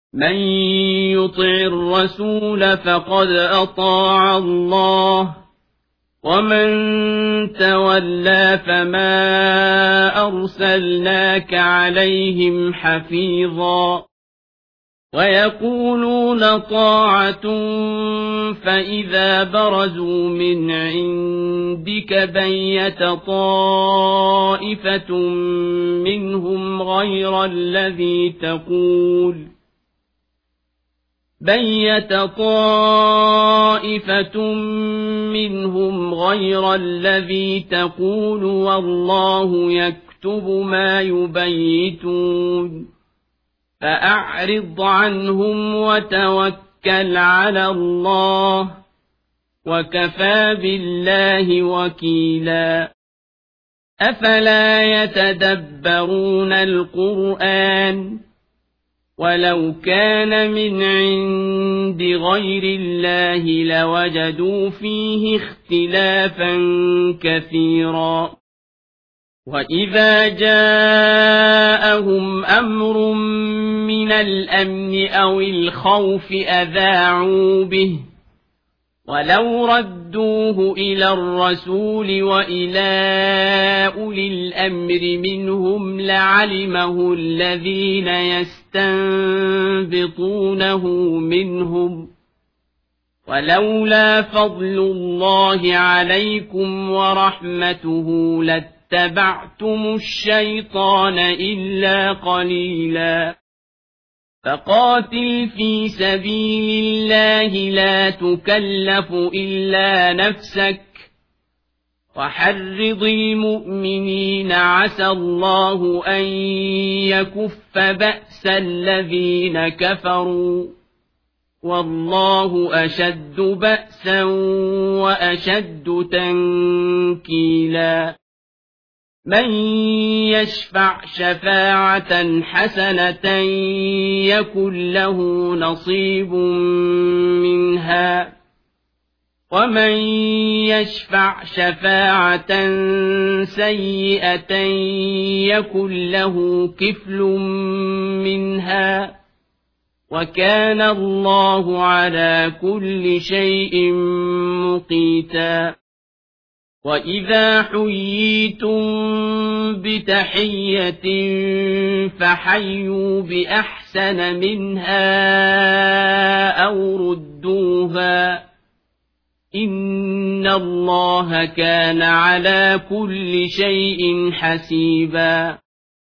من يطع الرسول فقد أطاع الله ومن تولى فما أرسلناك عليهم حفيظا ويقولون طاعة فإذا برزوا من عندك بيت طائفة منهم غير الذي تقول والله يكتب ما يبيتون فأعرض عنهم وتوكل على الله وكفى بالله وكيلا أفلا يتدبرون القرآن ولو كان من عند غير الله لوجدوا فيه اختلافا كثيرا وإذا جاءهم أمر من الأمن أو الخوف أذاعوا به ولو ردوه إلى الرسول وإلى أولي الأمر منهم لعلمه الذين يستنبطونه منهم ولولا فضل الله عليكم ورحمته لاتبعتم الشيطان إلا قليلا فقاتل في سبيل الله لا تكلف إلا نفسك وحرض المؤمنين عسى الله أن يكف بأس الذين كفروا والله أشد بأسا وأشد تنكيلا من يشفع شفاعة حسنة يكن له نصيب منها ومن يشفع شفاعة سيئة يكن له كفل منها وكان الله على كل شيء مقيتا وإذا حييتم بتحية فحيوا بأحسن منها أو ردوها إن الله كان على كل شيء حسيبا